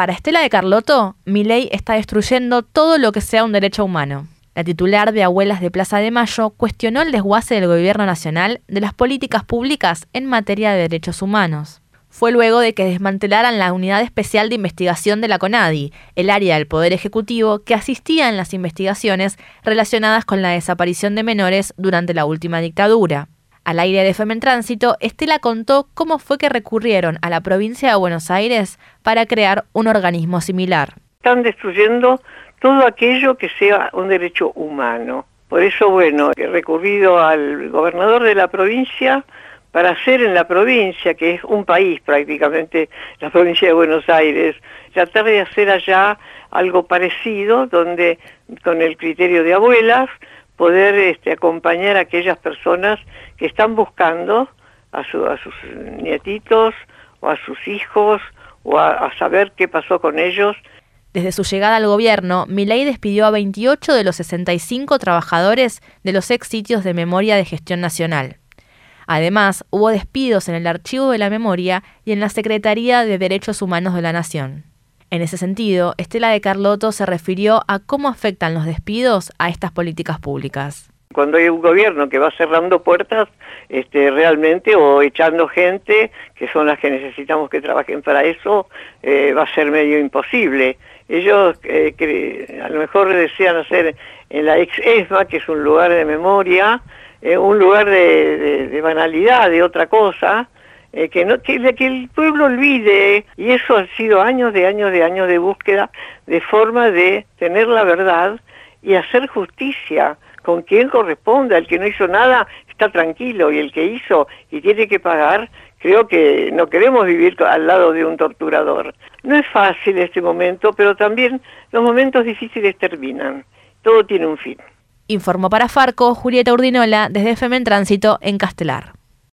Para Estela de Carlotto, Milei está destruyendo todo lo que sea un derecho humano. La titular de Abuelas de Plaza de Mayo cuestionó el desguace del gobierno nacional de las políticas públicas en materia de derechos humanos. Fue luego de que desmantelaran la Unidad Especial de Investigación de la CONADI, el área del Poder Ejecutivo que asistía en las investigaciones relacionadas con la desaparición de menores durante la última dictadura. Al aire de FM en Tránsito, Estela contó cómo fue que recurrieron a la provincia de Buenos Aires para crear un organismo similar. Están destruyendo todo aquello que sea un derecho humano. Por eso, he recurrido al gobernador de la provincia para hacer en la provincia, que es un país prácticamente, la provincia de Buenos Aires, tratar de hacer allá algo parecido, donde con el criterio de abuelas, poder acompañar a aquellas personas que están buscando a sus nietitos o a sus hijos o a saber qué pasó con ellos. Desde su llegada al gobierno, Milei despidió a 28 de los 65 trabajadores de los ex sitios de memoria de gestión nacional. Además, hubo despidos en el Archivo de la Memoria y en la Secretaría de Derechos Humanos de la Nación. En ese sentido, Estela de Carlotto se refirió a cómo afectan los despidos a estas políticas públicas. Cuando hay un gobierno que va cerrando puertas, realmente, o echando gente, que son las que necesitamos que trabajen para eso, va a ser medio imposible. Ellos a lo mejor desean hacer en la ex-ESMA, que es un lugar de memoria, un lugar de banalidad, de otra cosa, que el pueblo olvide, y eso ha sido años de búsqueda de forma de tener la verdad y hacer justicia con quien corresponda. El que no hizo nada está tranquilo, y el que hizo y tiene que pagar, creo que no queremos vivir al lado de un torturador. No es fácil este momento, pero también los momentos difíciles terminan. Todo tiene un fin. Informó para Farco Julieta Urdinola desde FM en Tránsito en Castelar.